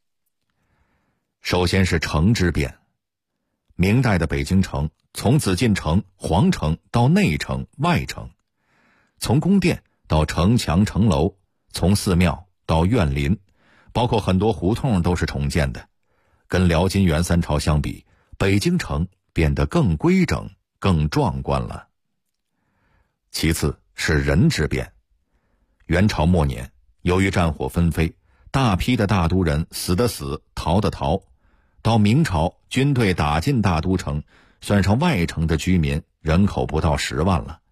首先是城之变。明代的北京城从紫禁城、皇城到内城、外城，从宫殿到城墙城楼，从寺庙到院林，包括很多胡同都是重建的。跟辽金元3朝相比，北京城变得更规整、更壮观了。其次是人之变。元朝末年，由于战火纷飞，大批的大都人死的死，逃的逃。到明朝，军队打进大都城，算上外城的居民，人口不到10万了。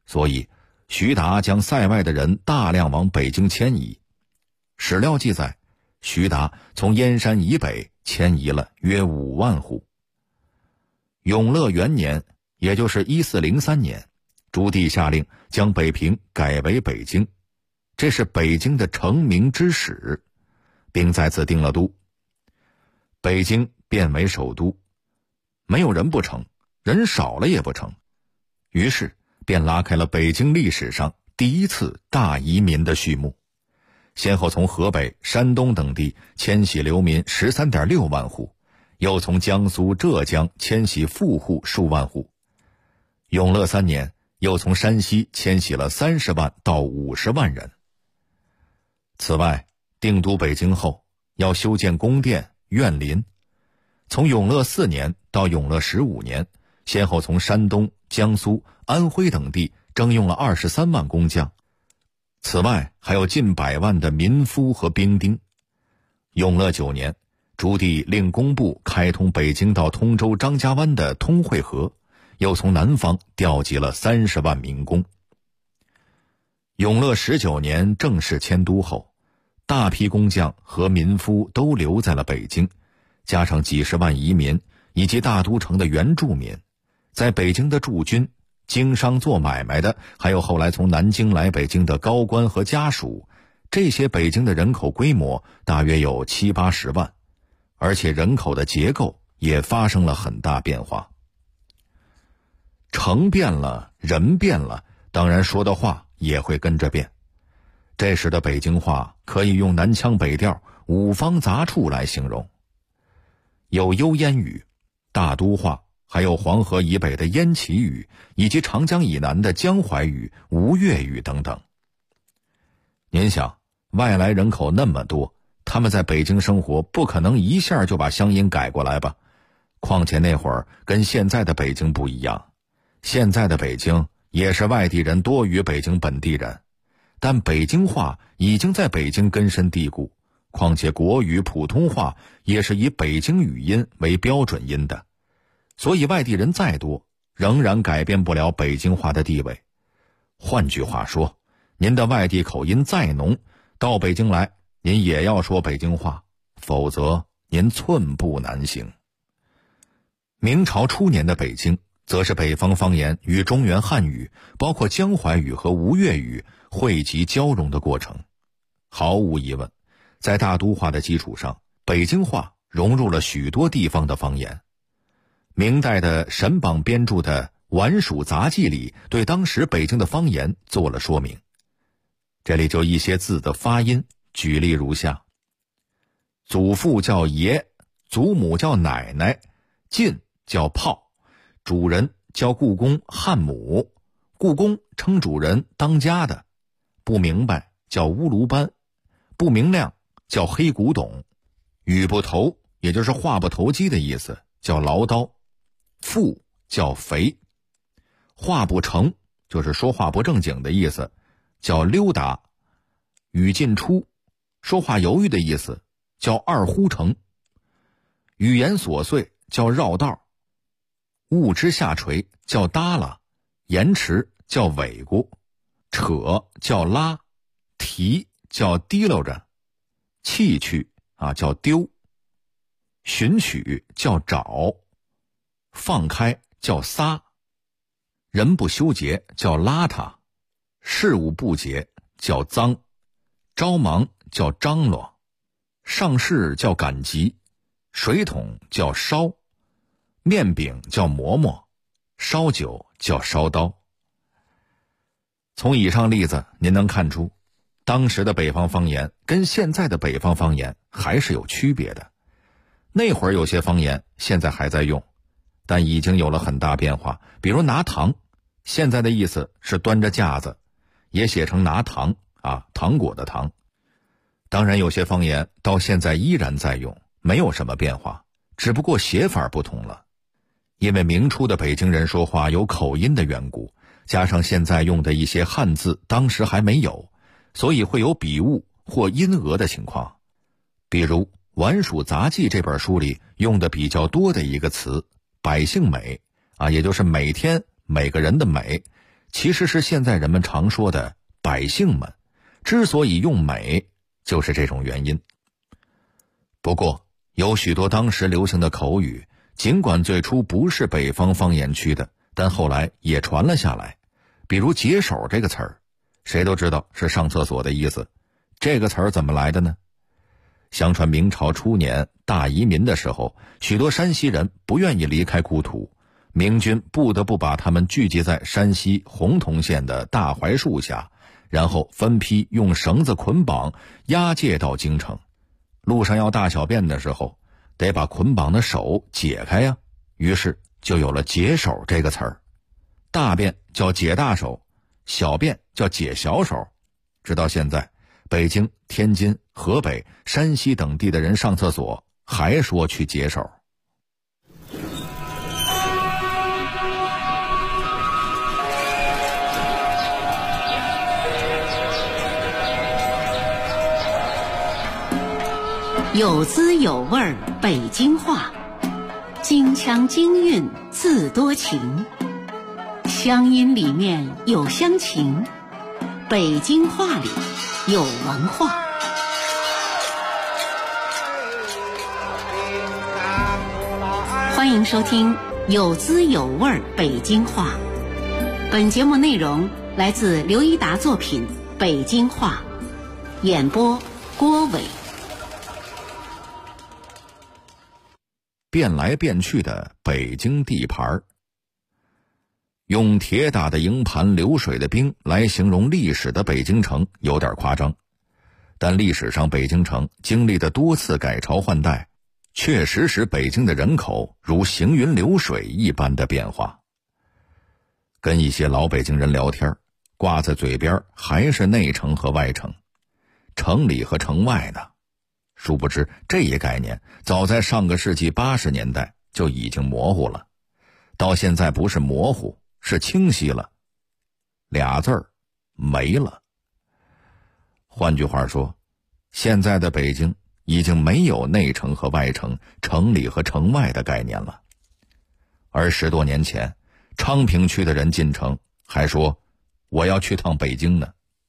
所以徐达将塞外的人大量往北京迁移。史料记载，徐达从燕山以北迁移了约5万户。永乐元年，也就是1403年，朱棣下令将北平改为北京，这是北京的成名之始，并在此定了都。北京变为首都，没有人不成，人少了也不成，于是便拉开了北京历史上第一次大移民的序幕，先后从河北、山东等地迁徙流民 13.6 万户，又从江苏、浙江迁徙富户数万户。永乐3年，又从山西迁徙了30万到50万人。此外，定都北京后，要修建宫殿、苑林。从永乐4年到永乐15年，先后从山东、江苏、安徽等地征用了23万工匠。此外，还有近100万的民夫和兵丁。永乐9年，朱棣令工部开通北京到通州张家湾的通惠河，又从南方调集了30万民工。永乐19年正式迁都后，大批工匠和民夫都留在了北京，加上几十万移民以及大都城的原住民，在北京的驻军、经商做买卖的，还有后来从南京来北京的高官和家属，这些北京的人口规模大约有70-80万，而且人口的结构也发生了很大变化。城变了，人变了，当然说的话也会跟着变。这时的北京话可以用南腔北调、五方杂处来形容，有幽燕语、大都话，还有黄河以北的燕齐语，以及长江以南的江淮语、吴越语等等。您想，外来人口那么多，他们在北京生活，不可能一下就把乡音改过来吧？况且那会儿跟现在的北京不一样，现在的北京也是外地人多于北京本地人，但北京话已经在北京根深蒂固，况且国语、普通话也是以北京语音为标准音的，所以外地人再多，仍然改变不了北京话的地位。换句话说，您的外地口音再浓，到北京来，您也要说北京话，否则您寸步难行。明朝初年的北京，则是北方方言与中原汉语，包括江淮语和吴越语汇集交融的过程。毫无疑问，在大都话的基础上，北京话融入了许多地方的方言。明代的沈榜编著的《宛署杂记》里对当时北京的方言做了说明。这里就一些字的发音，举例如下：祖父叫爷，祖母叫奶奶，进叫炮，主人叫故宫汉母，故宫称主人当家的，不明白叫乌卢班，不明亮叫黑古董，语不投也就是话不投机的意思，叫唠叨，富叫肥，话不成就是说话不正经的意思，叫溜达，语进出说话犹豫的意思，叫二呼成，语言琐碎叫绕道，物之下垂叫耷拉，延迟叫尾咕，扯叫拉，提叫提溜着，弃去叫丢，寻取叫找，放开叫撒，人不修洁叫邋遢，事物不洁叫脏，着忙叫张罗，上事叫赶集，水桶叫烧，面饼叫馍馍，烧酒叫烧刀。从以上例子您能看出，当时的北方方言跟现在的北方方言还是有区别的。那会儿有些方言现在还在用，但已经有了很大变化。比如拿糖，现在的意思是端着架子，也写成拿糖糖果的糖。当然有些方言到现在依然在用，没有什么变化，只不过写法不同了。因为明初的北京人说话有口音的缘故，加上现在用的一些汉字当时还没有，所以会有笔误或音讹的情况。比如《宛署杂记》这本书里用的比较多的一个词百姓美也就是每天每个人的美， 其实是现在人们常说的百姓们，之所以用美，就是这种原因。不过，有许多当时流行的口语，尽管最初不是北方方言区的，但后来也传了下来。比如解手这个词儿，谁都知道是上厕所的意思。这个词儿怎么来的呢？相传明朝初年大移民的时候，许多山西人不愿意离开故土，明军不得不把他们聚集在山西洪洞县的大槐树下，然后分批用绳子捆绑押解到京城。路上要大小便的时候，得把捆绑的手解开呀，于是就有了解手这个词儿。大便叫解大手，小便叫解小手。直到现在，北京、天津、河北、山西等地的人上厕所还说去解手。 有滋有味儿北京话，京腔京韵字多情，乡音里面有乡情，北京话里有文化。欢迎收听有滋有味儿北京话。本节目内容来自刘一达作品《北京话》，演播郭伟。 变来变去的北京地盘，用铁打的营盘流水的兵来形容历史的北京城有点夸张，但历史上北京城经历的多次改朝换代，确实使北京的人口如行云流水一般的变化。跟一些老北京人聊天，挂在嘴边还是内城和外城，城里和城外呢。殊不知这一概念早在上个世纪80年代就已经模糊了，到现在不是模糊，是清晰了，俩字儿没了。换句话说，现在的北京已经没有内城和外城、城里和城外的概念了。而10多年前，昌平区的人进城还说我要去趟北京呢。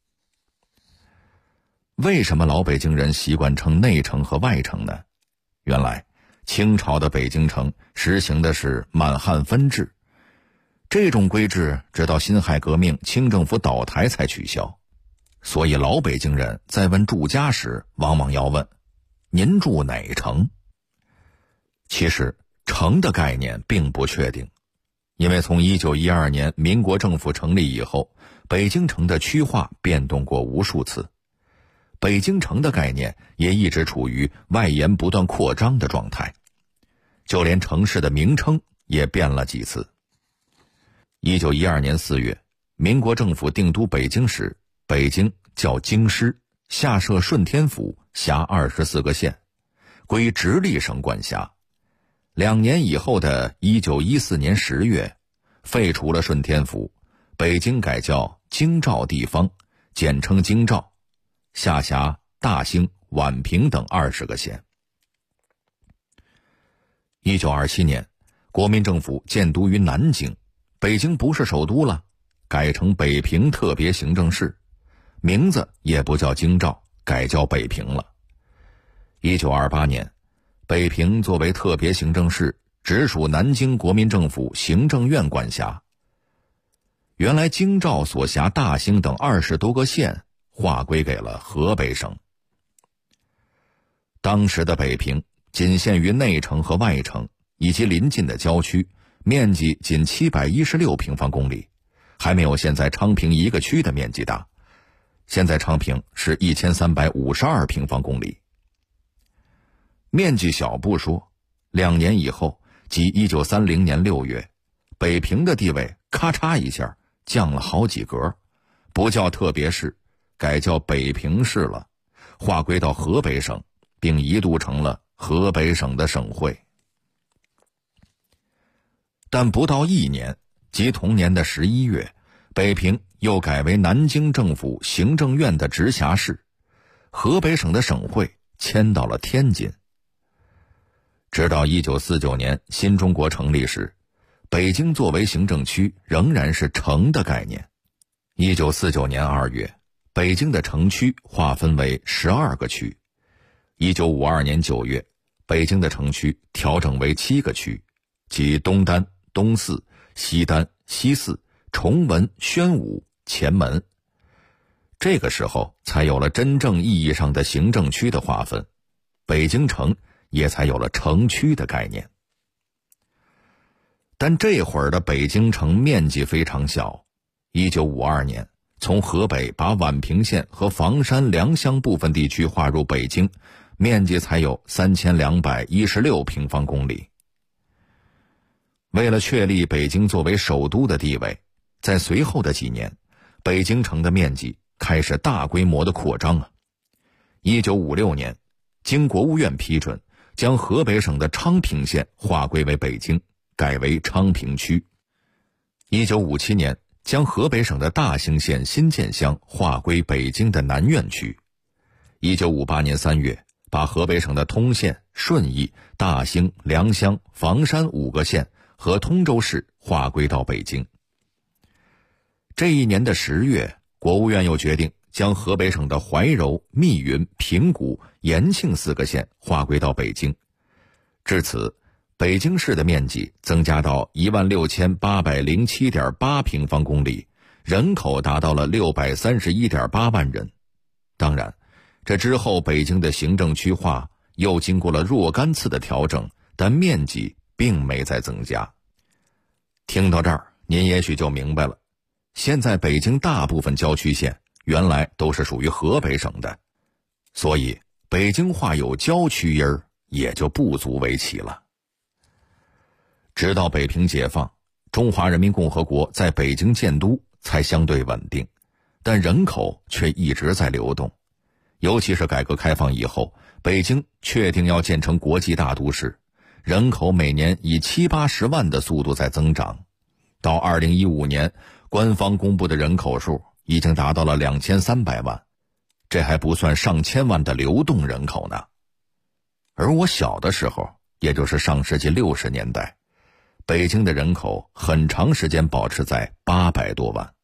为什么老北京人习惯称内城和外城呢？原来清朝的北京城实行的是满汉分治，这种规制直到辛亥革命清政府倒台才取消。所以老北京人在问住家时往往要问您住哪城。其实城的概念并不确定，因为从1912年民国政府成立以后，北京城的区划变动过无数次，北京城的概念也一直处于外延不断扩张的状态，就连城市的名称也变了几次。1912年4月，民国政府定都北京时，北京叫京师，下设顺天府，辖24个县，归直隶省管辖。2年以后的1914年10月，废除了顺天府，北京改叫京兆地方，简称京兆，下辖大兴、宛平等20个县。1927年，国民政府建都于南京，北京不是首都了，改成北平特别行政市，名字也不叫京兆，改叫北平了。1928年，北平作为特别行政市，直属南京国民政府行政院管辖。原来京兆所辖大兴等20多个县划归给了河北省。当时的北平仅限于内城和外城以及邻近的郊区，面积仅716平方公里，还没有现在昌平一个区的面积大。现在昌平是1352平方公里。面积小不说，2年以后，即1930年6月，北平的地位咔嚓一下降了好几格，不叫特别市，改叫北平市了，划归到河北省，并一度成了河北省的省会。但不到1年，即同年的11月，北平又改为南京政府行政院的直辖市，河北省的省会迁到了天津。直到1949年新中国成立时，北京作为行政区仍然是城的概念， 1949年2月，北京的城区划分为12个区。1952年9月，北京的城区调整为7个区，即东单、东四、西单、西四、崇文、宣武、前门。这个时候才有了真正意义上的行政区的划分，北京城也才有了城区的概念。但这会儿的北京城面积非常小，1952年从河北把宛平县和房山、良乡部分地区划入北京，面积才有3216平方公里。为了确立北京作为首都的地位，在随后的几年，北京城的面积开始大规模的扩张1956年，经国务院批准，将河北省的昌平县划归为北京，改为昌平区。1957年，将河北省的大兴县新建乡划归北京的南苑区。1958年3月，把河北省的通县、顺义、大兴、良乡、房山5个县和通州市划归到北京。这一年的10月，国务院又决定将河北省的怀柔、密云、平谷、延庆4个县划归到北京。至此，北京市的面积增加到16807.8平方公里，人口达到了631.8万人。当然，这之后北京的行政区划又经过了若干次的调整，但面积并没再增加。听到这儿，您也许就明白了，现在北京大部分郊区县原来都是属于河北省的，所以北京话有郊区音儿也就不足为奇了。直到北平解放，中华人民共和国在北京建都才相对稳定，但人口却一直在流动。尤其是改革开放以后，北京确定要建成国际大都市，人口每年以70-80万的速度在增长。到2015年，官方公布的人口数已经达到了2300万，这还不算上千万的流动人口呢。而我小的时候，也就是上世纪60年代，北京的人口很长时间保持在800多万。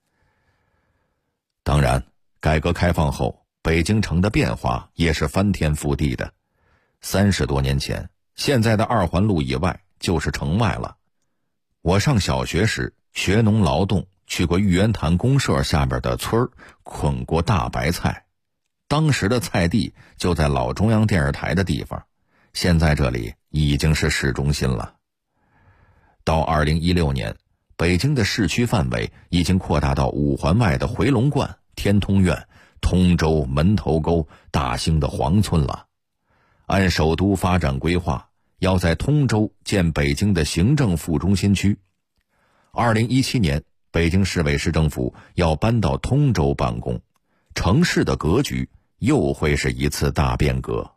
当然，改革开放后，北京城的变化也是翻天覆地的。30多年前，现在的2环路以外就是城外了。我上小学时学农劳动，去过玉渊潭公社下边的村儿，捆过大白菜。当时的菜地就在老中央电视台的地方，现在这里已经是市中心了。到2016年，北京的市区范围已经扩大到5环外的回龙观、天通苑、通州、门头沟、大兴的黄村了。按首都发展规划，要在通州建北京的行政副中心区。2017年，北京市委市政府要搬到通州办公，城市的格局又会是一次大变革。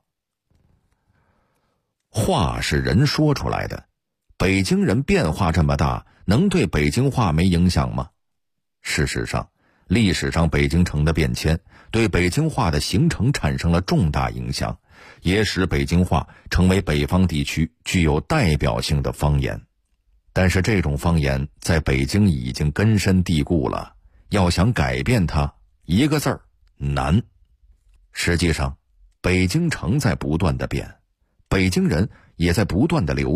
话是人说出来的，北京人变化这么大，能对北京话没影响吗？事实上，历史上北京城的变迁对北京话的形成产生了重大影响，也使北京话成为北方地区具有代表性的方言。但是这种方言在北京已经根深蒂固了，要想改变它，一个字儿，难。实际上，北京城在不断的变，北京人也在不断的流